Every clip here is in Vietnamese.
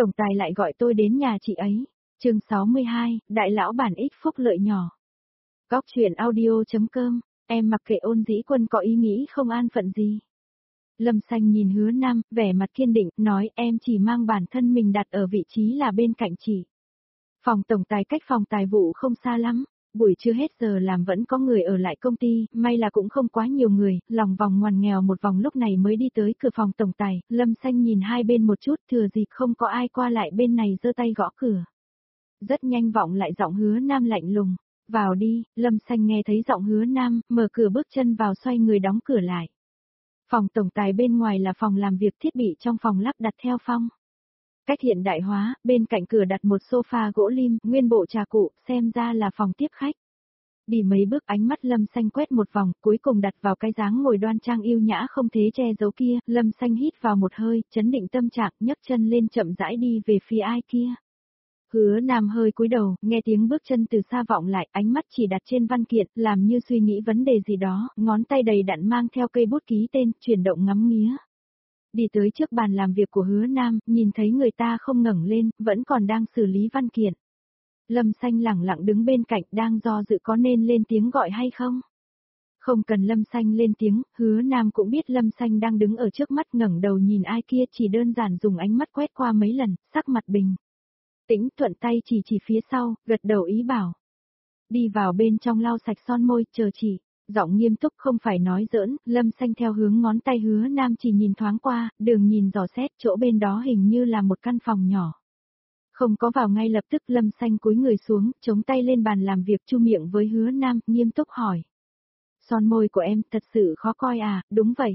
tổng tài lại gọi tôi đến nhà chị ấy. Chương 62, đại lão bản ít phúc lợi nhỏ. Góc truyện audio.com, em mặc kệ Ôn Dĩ Quân có ý nghĩ không an phận gì. Lâm Xanh nhìn Hứa Nam, vẻ mặt kiên định, nói em chỉ mang bản thân mình đặt ở vị trí là bên cạnh chị. Phòng tổng tài cách phòng tài vụ không xa lắm, buổi trưa hết giờ làm vẫn có người ở lại công ty, may là cũng không quá nhiều người, lòng vòng ngoằn nghèo một vòng lúc này mới đi tới cửa phòng tổng tài, Lâm Xanh nhìn hai bên một chút thừa dịp không có ai qua lại bên này giơ tay gõ cửa. Rất nhanh vọng lại giọng Hứa Nam lạnh lùng, vào đi, Lâm Xanh nghe thấy giọng Hứa Nam, mở cửa bước chân vào xoay người đóng cửa lại. Phòng tổng tài bên ngoài là phòng làm việc, thiết bị trong phòng lắp đặt theo phong cách hiện đại hóa, bên cạnh cửa đặt một sofa gỗ lim, nguyên bộ trà cụ, xem ra là phòng tiếp khách. Đi mấy bước ánh mắt Lâm Xanh quét một vòng, cuối cùng đặt vào cái dáng ngồi đoan trang yêu nhã không thế che giấu kia, Lâm Xanh hít vào một hơi, chấn định tâm trạng, nhấc chân lên chậm rãi đi về phía ai kia. Hứa Nam hơi cúi đầu, nghe tiếng bước chân từ xa vọng lại, ánh mắt chỉ đặt trên văn kiện, làm như suy nghĩ vấn đề gì đó, ngón tay đầy đặn mang theo cây bút ký tên, chuyển động ngắm nghía. Đi tới trước bàn làm việc của Hứa Nam, nhìn thấy người ta không ngẩng lên, vẫn còn đang xử lý văn kiện. Lâm Xanh lẳng lặng đứng bên cạnh, đang do dự có nên lên tiếng gọi hay không. Không cần Lâm Xanh lên tiếng, Hứa Nam cũng biết Lâm Xanh đang đứng ở trước mắt, ngẩng đầu nhìn ai kia, chỉ đơn giản dùng ánh mắt quét qua mấy lần, sắc mặt bình tĩnh, thuận tay chỉ phía sau, gật đầu ý bảo. Đi vào bên trong lau sạch son môi, chờ chị. Giọng nghiêm túc không phải nói giỡn, Lâm Xanh theo hướng ngón tay Hứa Nam chỉ nhìn thoáng qua, đường nhìn dò xét, chỗ bên đó hình như là một căn phòng nhỏ. Không có vào ngay lập tức, Lâm Xanh cúi người xuống, chống tay lên bàn làm việc, chu miệng với Hứa Nam, nghiêm túc hỏi. Son môi của em thật sự khó coi à, đúng vậy.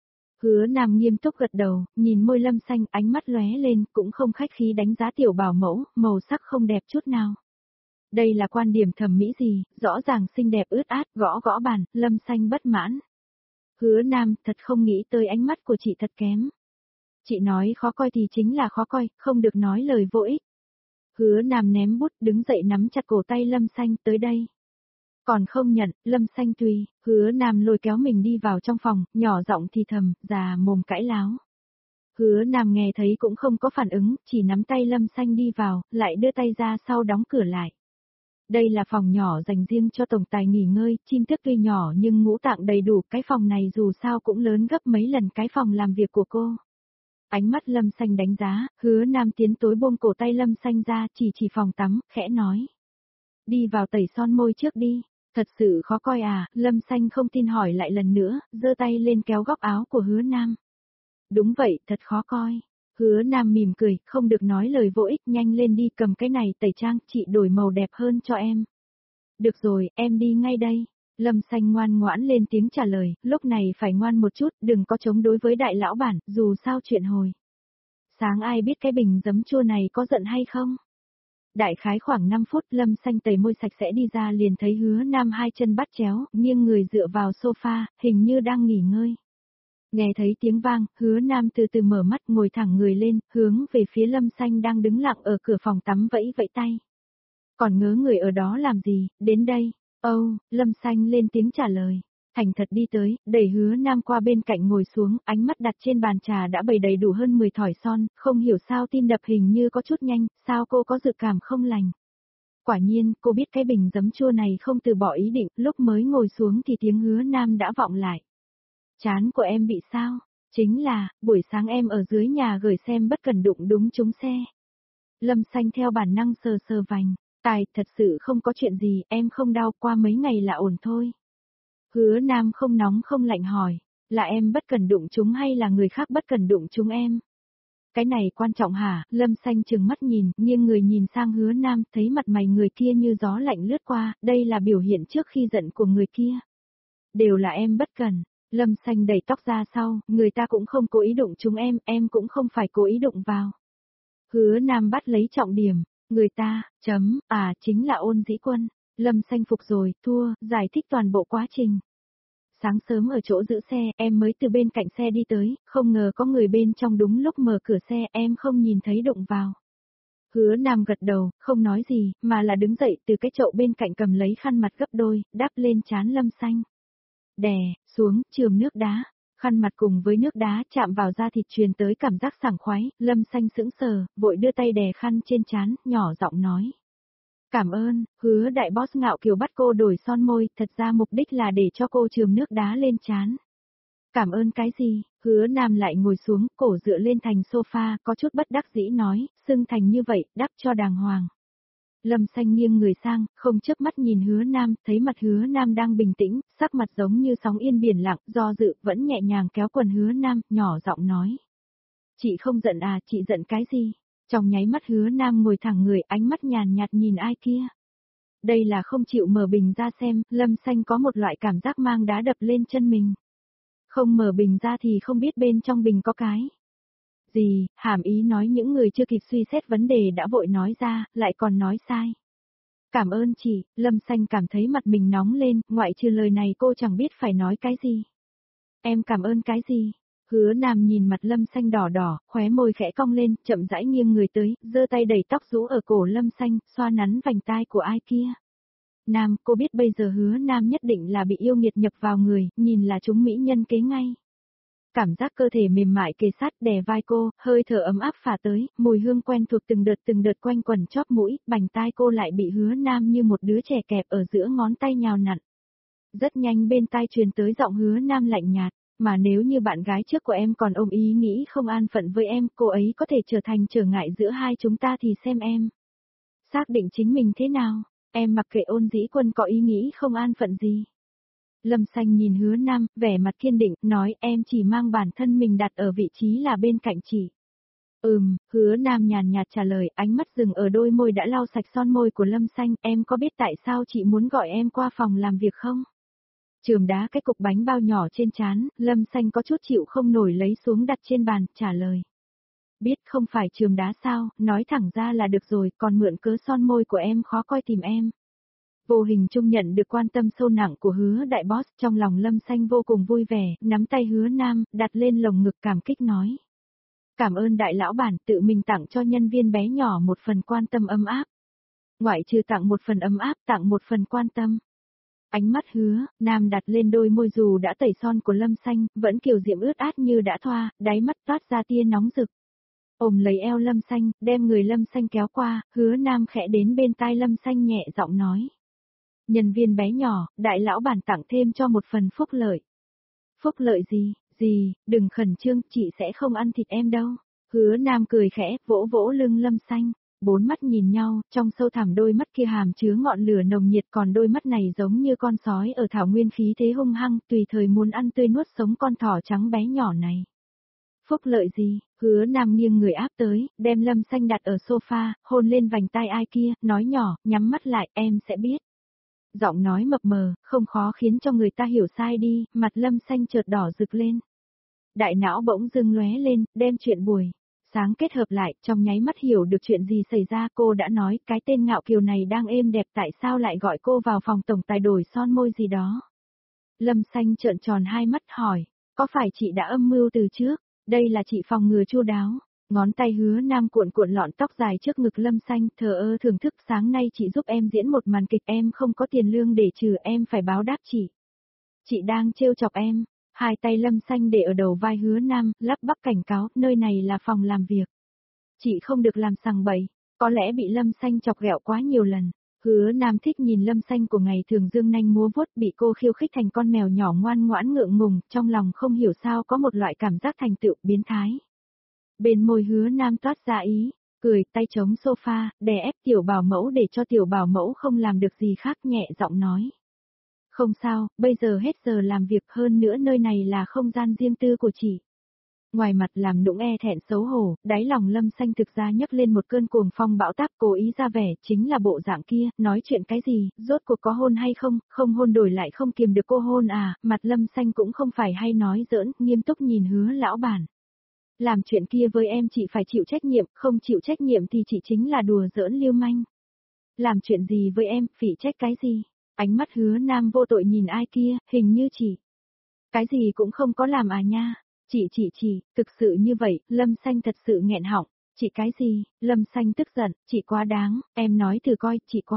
Hứa Nam nghiêm túc gật đầu, nhìn môi Lâm Xanh, ánh mắt lóe lên, cũng không khách khí đánh giá tiểu bảo mẫu, màu sắc không đẹp chút nào. Đây là quan điểm thẩm mỹ gì, rõ ràng xinh đẹp ướt át, gõ bàn, Lâm Xanh bất mãn. Hứa Nam, thật không nghĩ tới ánh mắt của chị thật kém. Chị nói khó coi thì chính là khó coi, không được nói lời vô ích. Hứa Nam ném bút, đứng dậy nắm chặt cổ tay Lâm Xanh, tới đây. Còn không nhận, Lâm Xanh tùy, Hứa Nam lôi kéo mình đi vào trong phòng, nhỏ giọng thì thầm, già mồm cãi láo. Hứa Nam nghe thấy cũng không có phản ứng, chỉ nắm tay Lâm Xanh đi vào, lại đưa tay ra sau đóng cửa lại. Đây là phòng nhỏ dành riêng cho tổng tài nghỉ ngơi, chim tức tuy nhỏ nhưng ngũ tạng đầy đủ, cái phòng này dù sao cũng lớn gấp mấy lần cái phòng làm việc của cô. Ánh mắt Lâm Xanh đánh giá, Hứa Nam tiến tối buông cổ tay Lâm Xanh ra, chỉ phòng tắm, khẽ nói. Đi vào tẩy son môi trước đi, thật sự khó coi à, Lâm Xanh không tin hỏi lại lần nữa, giơ tay lên kéo góc áo của Hứa Nam. Đúng vậy, thật khó coi. Hứa Nam mỉm cười, không được nói lời vô ích, nhanh lên đi cầm cái này tẩy trang, chị đổi màu đẹp hơn cho em. Được rồi, em đi ngay đây. Lâm Xanh ngoan ngoãn lên tiếng trả lời, lúc này phải ngoan một chút, đừng có chống đối với đại lão bản, dù sao chuyện hồi. Sáng ai biết cái bình giấm chua này có giận hay không? Đại khái khoảng 5 phút, Lâm Xanh tẩy môi sạch sẽ đi ra liền thấy Hứa Nam hai chân bắt chéo, nghiêng người dựa vào sofa, hình như đang nghỉ ngơi. Nghe thấy tiếng vang, Hứa Nam từ từ mở mắt, ngồi thẳng người lên, hướng về phía Lâm Xanh đang đứng lặng ở cửa phòng tắm vẫy vẫy tay. Còn ngớ người ở đó làm gì, đến đây. Lâm Xanh lên tiếng trả lời. Thành thật đi tới, đẩy Hứa Nam qua bên cạnh ngồi xuống, ánh mắt đặt trên bàn trà đã bày đầy đủ hơn 10 thỏi son, không hiểu sao tim đập hình như có chút nhanh, sao cô có dự cảm không lành. Quả nhiên, cô biết cái bình giấm chua này không từ bỏ ý định, lúc mới ngồi xuống thì tiếng Hứa Nam đã vọng lại. Chán của em bị sao? Chính là, buổi sáng em ở dưới nhà gửi xem bất cần đụng đúng trúng xe. Lâm Xanh theo bản năng sờ sờ vành. Tài, thật sự không có chuyện gì, em không đau, qua mấy ngày là ổn thôi. Hứa Nam không nóng không lạnh hỏi, là em bất cần đụng chúng hay là người khác bất cần đụng chúng em? Cái này quan trọng hả? Lâm Xanh trừng mắt nhìn, nghiêng người nhìn sang Hứa Nam, thấy mặt mày người kia như gió lạnh lướt qua, đây là biểu hiện trước khi giận của người kia. Đều là em bất cần. Lâm Xanh đẩy tóc ra sau, người ta cũng không cố ý đụng chúng em cũng không phải cố ý đụng vào. Hứa Nam bắt lấy trọng điểm, người ta, chính là Ôn Dĩ Quân. Lâm Xanh phục rồi, thua, giải thích toàn bộ quá trình. Sáng sớm ở chỗ giữ xe, em mới từ bên cạnh xe đi tới, không ngờ có người bên trong đúng lúc mở cửa xe, em không nhìn thấy đụng vào. Hứa Nam gật đầu, không nói gì, mà là đứng dậy từ cái chậu bên cạnh cầm lấy khăn mặt gấp đôi, đắp lên trán Lâm Xanh. Đè xuống, chườm nước đá. Khăn mặt cùng với nước đá chạm vào da thịt truyền tới cảm giác sảng khoái, Lâm Xanh sững sờ, vội đưa tay đè khăn trên trán, nhỏ giọng nói. Cảm ơn, Hứa đại boss ngạo kiều bắt cô đổi son môi, thật ra mục đích là để cho cô chườm nước đá lên trán. Cảm ơn cái gì? Hứa Nam lại ngồi xuống, cổ dựa lên thành sofa, có chút bất đắc dĩ nói, xưng thành như vậy, đắp cho đàng hoàng. Lâm Xanh nghiêng người sang, không chớp mắt nhìn Hứa Nam, thấy mặt Hứa Nam đang bình tĩnh, sắc mặt giống như sóng yên biển lặng, do dự, vẫn nhẹ nhàng kéo quần Hứa Nam, nhỏ giọng nói. Chị không giận à, chị giận cái gì? Trong nháy mắt Hứa Nam ngồi thẳng người, ánh mắt nhàn nhạt nhìn ai kia. Đây là không chịu mở bình ra xem, Lâm Xanh có một loại cảm giác mang đá đập lên chân mình. Không mở bình ra thì không biết bên trong bình có cái gì, hàm ý nói những người chưa kịp suy xét vấn đề đã vội nói ra, lại còn nói sai. Cảm ơn chị, Lâm Xanh cảm thấy mặt mình nóng lên, ngoại trừ lời này cô chẳng biết phải nói cái gì. Em cảm ơn cái gì? Hứa Nam nhìn mặt Lâm Xanh đỏ đỏ, khóe môi khẽ cong lên, chậm rãi nghiêng người tới, giơ tay đẩy tóc rũ ở cổ Lâm Xanh, xoa nắn vành tai của ai kia. Nam, cô biết bây giờ Hứa Nam nhất định là bị yêu nghiệt nhập vào người, nhìn là chúng mỹ nhân kế ngay. Cảm giác cơ thể mềm mại kề sát đè vai cô, hơi thở ấm áp phả tới, mùi hương quen thuộc từng đợt quanh quẩn chóp mũi, bành tai cô lại bị Hứa Nam như một đứa trẻ kẹp ở giữa ngón tay nhào nặn. Rất nhanh bên tai truyền tới giọng Hứa Nam lạnh nhạt, mà nếu như bạn gái trước của em còn ôm ý nghĩ không an phận với em, cô ấy có thể trở thành trở ngại giữa hai chúng ta thì xem em. Xác định chính mình thế nào, em mặc kệ Ôn Dĩ Quân có ý nghĩ không an phận gì. Lâm Xanh nhìn Hứa Nam, vẻ mặt kiên định, nói em chỉ mang bản thân mình đặt ở vị trí là bên cạnh chị. Hứa Nam nhàn nhạt trả lời, ánh mắt dừng ở đôi môi đã lau sạch son môi của Lâm Xanh, em có biết tại sao chị muốn gọi em qua phòng làm việc không? Chườm đá cái cục bánh bao nhỏ trên trán, Lâm Xanh có chút chịu không nổi lấy xuống đặt trên bàn, trả lời. Biết không phải chườm đá sao, nói thẳng ra là được rồi, còn mượn cớ son môi của em khó coi tìm em. Vô hình chung nhận được quan tâm sâu nặng của Hứa đại boss, trong lòng Lâm Xanh vô cùng vui vẻ, nắm tay Hứa Nam, đặt lên lồng ngực cảm kích nói. Cảm ơn đại lão bản, tự mình tặng cho nhân viên bé nhỏ một phần quan tâm ấm áp. Ngoại trừ tặng một phần ấm áp, tặng một phần quan tâm. Ánh mắt Hứa Nam đặt lên đôi môi dù đã tẩy son của Lâm Xanh, vẫn kiều diễm ướt át như đã thoa, đáy mắt toát ra tia nóng rực. Ôm lấy eo Lâm Xanh, đem người Lâm Xanh kéo qua, Hứa Nam khẽ đến bên tai Lâm Xanh nhẹ giọng nói. Nhân viên bé nhỏ, đại lão bản tặng thêm cho một phần phúc lợi. Phúc lợi gì, đừng khẩn trương, chị sẽ không ăn thịt em đâu. Hứa Nam cười khẽ, vỗ vỗ lưng Lâm Xanh. Bốn mắt nhìn nhau, trong sâu thẳm đôi mắt kia hàm chứa ngọn lửa nồng nhiệt, còn đôi mắt này giống như con sói ở thảo nguyên khí thế hung hăng, tùy thời muốn ăn tươi nuốt sống con thỏ trắng bé nhỏ này. Phúc lợi gì? Hứa Nam nghiêng người áp tới, đem Lâm Xanh đặt ở sofa, hôn lên vành tai ai kia, nói nhỏ, nhắm mắt lại, em sẽ biết. Giọng nói mập mờ, không khó khiến cho người ta hiểu sai đi, mặt Lâm Xanh chợt đỏ rực lên. Đại não bỗng dưng lóe lên, đem chuyện buổi sáng kết hợp lại, trong nháy mắt hiểu được chuyện gì xảy ra. Cô đã nói, cái tên ngạo kiều này đang êm đẹp, tại sao lại gọi cô vào phòng tổng tài đổi son môi gì đó. Lâm Xanh trợn tròn hai mắt hỏi, có phải chị đã âm mưu từ trước, đây là chị phòng ngừa chu đáo. Ngón tay Hứa Nam cuộn cuộn lọn tóc dài trước ngực Lâm Xanh, thờ ơ thưởng thức, sáng nay chị giúp em diễn một màn kịch, em không có tiền lương để trừ, em phải báo đáp chị. Chị đang trêu chọc em. Hai tay Lâm Xanh để ở đầu vai Hứa Nam, lắp bắp cảnh cáo, nơi này là phòng làm việc. Chị không được làm sằng bậy, có lẽ bị Lâm Xanh chọc ghẹo quá nhiều lần. Hứa Nam thích nhìn Lâm Xanh của ngày thường dương nanh múa vuốt, bị cô khiêu khích thành con mèo nhỏ ngoan ngoãn ngượng ngùng, trong lòng không hiểu sao có một loại cảm giác thành tựu biến thái. Bên môi Hứa Nam toát ra ý, cười, tay chống sofa, đè ép tiểu bảo mẫu để cho tiểu bảo mẫu không làm được gì khác, nhẹ giọng nói. Không sao, bây giờ hết giờ làm việc, hơn nữa nơi này là không gian riêng tư của chị. Ngoài mặt làm nũng e thẹn xấu hổ, đáy lòng Lâm Xanh thực ra nhấc lên một cơn cuồng phong bão táp, cố ý ra vẻ, chính là bộ dạng kia, nói chuyện cái gì, rốt cuộc có hôn hay không, không hôn đổi lại không kiềm được cô hôn à, mặt Lâm Xanh cũng không phải hay nói giỡn, nghiêm túc nhìn Hứa lão bản. Làm chuyện kia với em chị phải chịu trách nhiệm, không chịu trách nhiệm thì chị chính là đùa giỡn lưu manh. Làm chuyện gì với em, phỉ trách cái gì? Ánh mắt Hứa Nam vô tội nhìn ai kia, hình như chị. Cái gì cũng không có làm à nha. Chị, thực sự như vậy, Lâm Xanh thật sự nghẹn họng. Chị cái gì, Lâm Xanh tức giận, chị quá đáng, em nói thử coi, chị quá.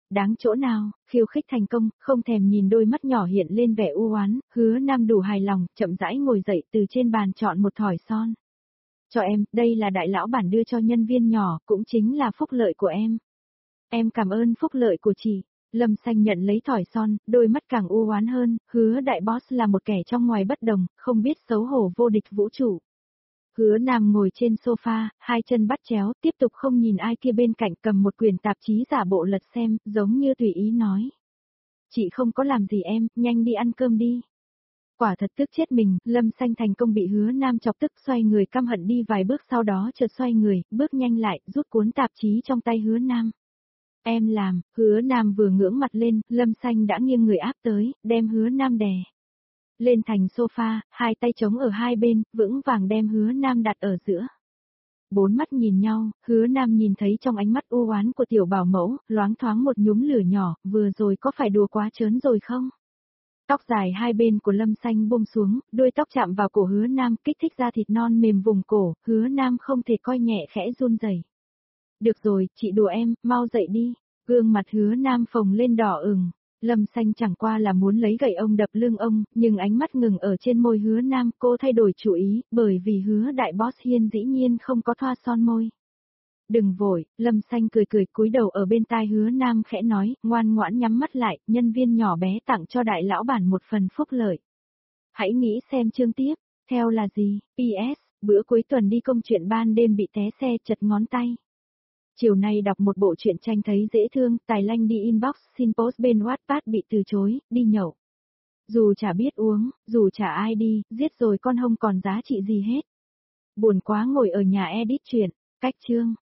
đáng chỗ nào, khiêu khích thành công, không thèm nhìn đôi mắt nhỏ hiện lên vẻ u oán, Hứa Nam đủ hài lòng, chậm rãi ngồi dậy từ trên bàn chọn một thỏi son. Cho em, đây là đại lão bản đưa cho nhân viên nhỏ, cũng chính là phúc lợi của em. Em cảm ơn phúc lợi của chị. Lâm Xanh nhận lấy thỏi son, đôi mắt càng u oán hơn, Hứa đại boss là một kẻ trong ngoài bất đồng, không biết xấu hổ vô địch vũ trụ. Hứa Nam ngồi trên sofa, hai chân bắt chéo, tiếp tục không nhìn ai kia bên cạnh cầm một quyển tạp chí giả bộ lật xem, giống như tùy ý nói. Chị không có làm gì em, nhanh đi ăn cơm đi. Quả thật tức chết mình, Lâm Xanh thành công bị Hứa Nam chọc tức xoay người căm hận đi vài bước sau đó chợt xoay người, bước nhanh lại, rút cuốn tạp chí trong tay Hứa Nam. Em làm, Hứa Nam vừa ngưỡng mặt lên, Lâm Xanh đã nghiêng người áp tới, đem Hứa Nam đè lên thành sofa, hai tay chống ở hai bên, vững vàng đem Hứa Nam đặt ở giữa. Bốn mắt nhìn nhau, Hứa Nam nhìn thấy trong ánh mắt u oán của tiểu bảo mẫu, loáng thoáng một nhúm lửa nhỏ, vừa rồi có phải đùa quá trớn rồi không? Tóc dài hai bên của Lâm Xanh buông xuống, đuôi tóc chạm vào cổ Hứa Nam, kích thích ra thịt non mềm vùng cổ, Hứa Nam không thể coi nhẹ khẽ run rẩy. Được rồi, chị đùa em, mau dậy đi. Gương mặt Hứa Nam phồng lên đỏ ửng. Lâm Xanh chẳng qua là muốn lấy gậy ông đập lưng ông, nhưng ánh mắt ngừng ở trên môi Hứa Nam, cô thay đổi chủ ý, bởi vì Hứa đại boss Hiên dĩ nhiên không có thoa son môi. Đừng vội, Lâm Xanh cười cười cúi đầu ở bên tai Hứa Nam khẽ nói, ngoan ngoãn nhắm mắt lại, nhân viên nhỏ bé tặng cho đại lão bản một phần phúc lợi. Hãy nghĩ xem chương tiếp, theo là gì, PS, bữa cuối tuần đi công chuyện ban đêm bị té xe chật ngón tay. Chiều nay đọc một bộ truyện tranh thấy dễ thương, Tài Lanh đi inbox xin post bên Wattpad bị từ chối, đi nhậu. Dù chả biết uống, dù chả ai đi, giết rồi con hông còn giá trị gì hết. Buồn quá ngồi ở nhà edit truyện, cách chương.